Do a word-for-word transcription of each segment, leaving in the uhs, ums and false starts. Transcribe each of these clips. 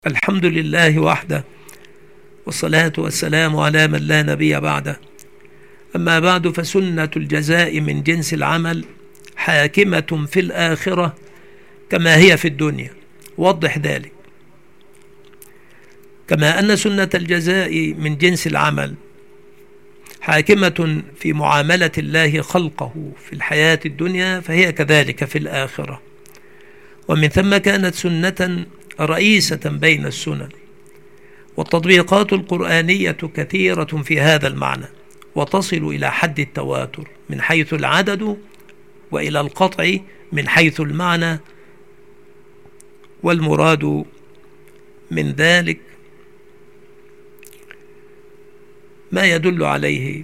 الحمد لله وحده، والصلاة والسلام على من لا نبي بعده. أما بعد، فسنة الجزاء من جنس العمل حاكمة في الآخرة كما هي في الدنيا. وضح ذلك. كما أن سنة الجزاء من جنس العمل حاكمة في معاملة الله خلقه في الحياة الدنيا، فهي كذلك في الآخرة. ومن ثم كانت سنة رئيسة بين السنن، والتطبيقات القرآنية كثيرة في هذا المعنى، وتصل إلى حد التواتر من حيث العدد، وإلى القطع من حيث المعنى. والمراد من ذلك ما يدل عليه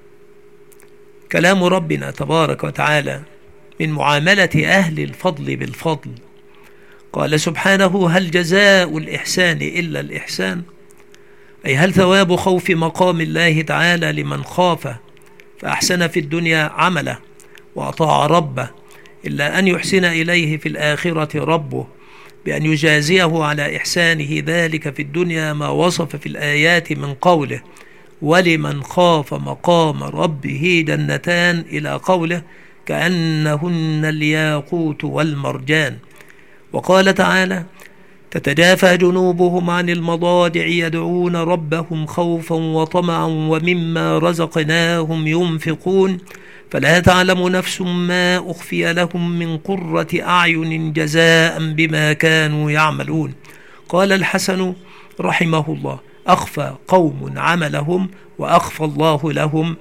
كلام ربنا تبارك وتعالى من معاملة أهل الفضل بالفضل. قال سبحانه: هل جزاء الإحسان إلا الإحسان؟ أي هل ثواب خوف مقام الله تعالى لمن خاف فأحسن في الدنيا عمله وأطاع ربه إلا أن يحسن إليه في الآخرة ربه بأن يجازيه على إحسانه ذلك في الدنيا ما وصف في الآيات من قوله: ولمن خاف مقام ربه جنتان، إلى قوله: كأنهن الياقوت والمرجان. وقال تعالى: تتجافى جنوبهم عن المضاجع يدعون ربهم خوفا وطمعا ومما رزقناهم ينفقون فلا تعلم نفس ما أخفي لهم من قرة أعين جزاء بما كانوا يعملون. قال الحسن رحمه الله: أخفى قوم عملهم وأخفى الله لهم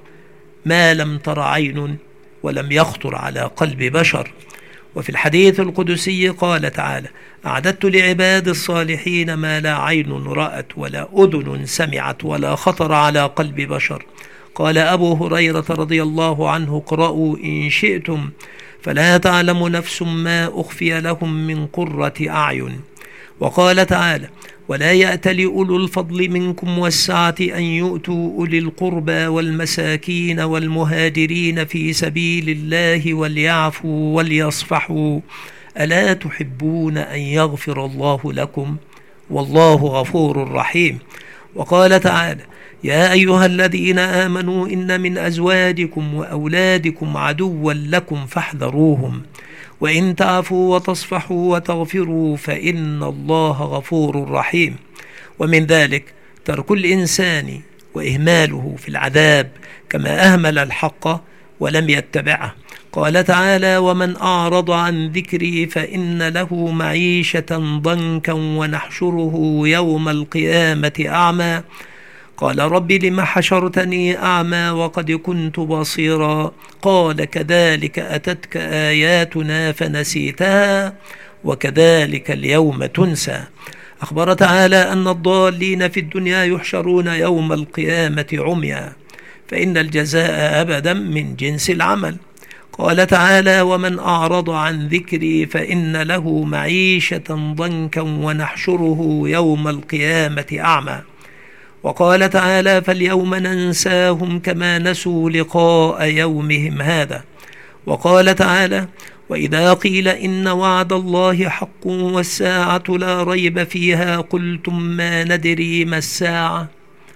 ما لم تر عين ولم يخطر على قلب بشر. وفي الحديث القدسي قال تعالى: أعددت لعباد الصالحين ما لا عين رأت ولا أذن سمعت ولا خطر على قلب بشر. قال أبو هريرة رضي الله عنه: اقرأوا إن شئتم فلا تعلم نفس ما أخفي لهم من قرة أعين. وقال تعالى: ولا يأتل أولو الفضل منكم والسعة أن يؤتوا أولي القربى والمساكين والمهاجرين في سبيل الله وليعفوا وليصفحوا ألا تحبون أن يغفر الله لكم والله غفور رحيم. وقال تعالى: يا أيها الذين آمنوا إن من أزواجكم وأولادكم عدوا لكم فاحذروهم وإن تعفوا وتصفحوا وتغفروا فإن الله غفور رحيم. ومن ذلك ترك الإنسان وإهماله في العذاب كما أهمل الحق ولم يتبعه. قال تعالى: ومن أعرض عن ذكري فإن له معيشة ضنكا ونحشره يوم القيامة أعمى. قال: رب لم حشرتني أعمى وقد كنت بصيرا. قال: كذلك أتتك آياتنا فنسيتها وكذلك اليوم تنسى. أخبر تعالى أن الضالين في الدنيا يحشرون يوم القيامة عميا، فإن الجزاء أبدا من جنس العمل. قال تعالى: ومن أعرض عن ذكري فإن له معيشة ضنكا ونحشره يوم القيامة أعمى. وقال تعالى: فاليوم ننساهم كما نسوا لقاء يومهم هذا. وقال تعالى: وإذا قيل إن وعد الله حق والساعة لا ريب فيها قلتم ما ندري ما الساعة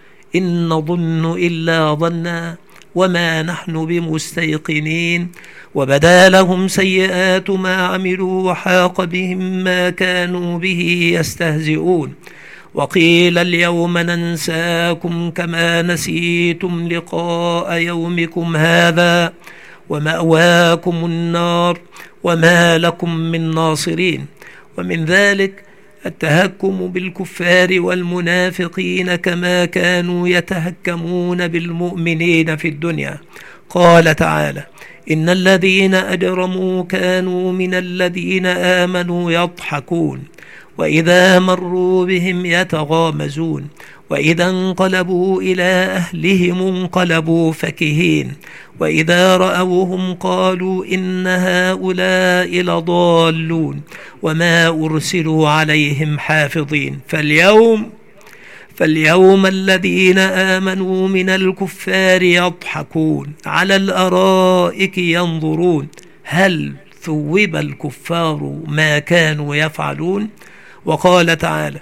إن نظن إلا ظنا وما نحن بمستيقنين وبدا لهم سيئات ما عملوا وحاق بهم ما كانوا به يستهزئون. وقيل اليوم ننساكم كما نسيتم لقاء يومكم هذا ومأواكم النار وما لكم من ناصرين. ومن ذلك التهكم بالكفار والمنافقين كما كانوا يتهكمون بالمؤمنين في الدنيا. قال تعالى: إن الذين أجرموا كانوا من الذين آمنوا يضحكون وإذا مروا بهم يتغامزون وإذا انقلبوا إلى أهلهم انقلبوا فكهين وإذا رأوهم قالوا إن هؤلاء لضالون وما أرسلوا عليهم حافظين. فاليوم فاليوم الذين آمنوا من الكفار يضحكون على الأرائك ينظرون هل ثوب الكفار ما كانوا يفعلون. وقال تعالى: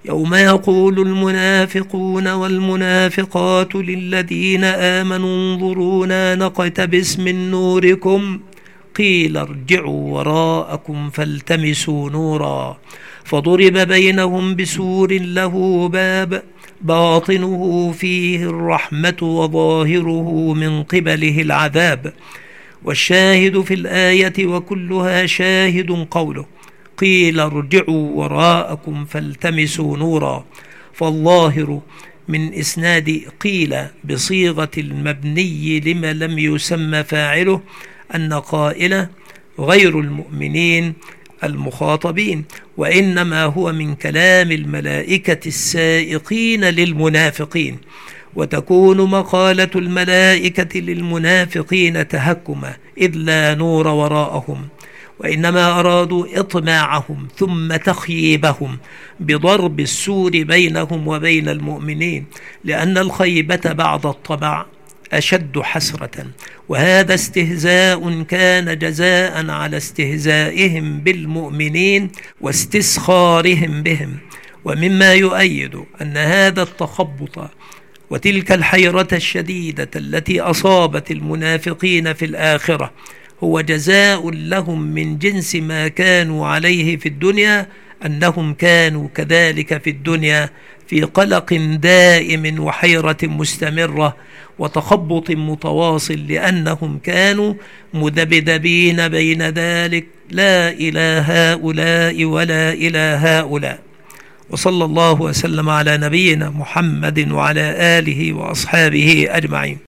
يوم يقول المنافقون والمنافقات للذين آمنوا انظرونا نقتبس من نوركم قيل ارجعوا وراءكم فالتمسوا نورا فضرب بينهم بسور له باب باطنه فيه الرحمة وظاهره من قبله العذاب. والشاهد في الآية وكلها شاهد قوله قيل ارجعوا وراءكم فالتمسوا نورا، فالظاهر من إسناد قيل بصيغة المبني لما لم يسمى فاعله أن قائل غير المؤمنين المخاطبين، وإنما هو من كلام الملائكة السائقين للمنافقين، وتكون مقالة الملائكة للمنافقين تهكما إذ لا نور وراءهم، وإنما أرادوا إطماعهم ثم تخييبهم بضرب السور بينهم وبين المؤمنين، لأن الخيبة بعد الطمع أشد حسرة، وهذا استهزاء كان جزاء على استهزائهم بالمؤمنين واستسخارهم بهم. ومما يؤيد أن هذا التخبط وتلك الحيرة الشديدة التي أصابت المنافقين في الآخرة هو جزاء لهم من جنس ما كانوا عليه في الدنيا، أنهم كانوا كذلك في الدنيا في قلق دائم وحيرة مستمرة وتخبط متواصل، لأنهم كانوا مذبذبين بين ذلك لا إلى هؤلاء ولا إلى هؤلاء. وصلى الله وسلم على نبينا محمد وعلى آله وأصحابه أجمعين.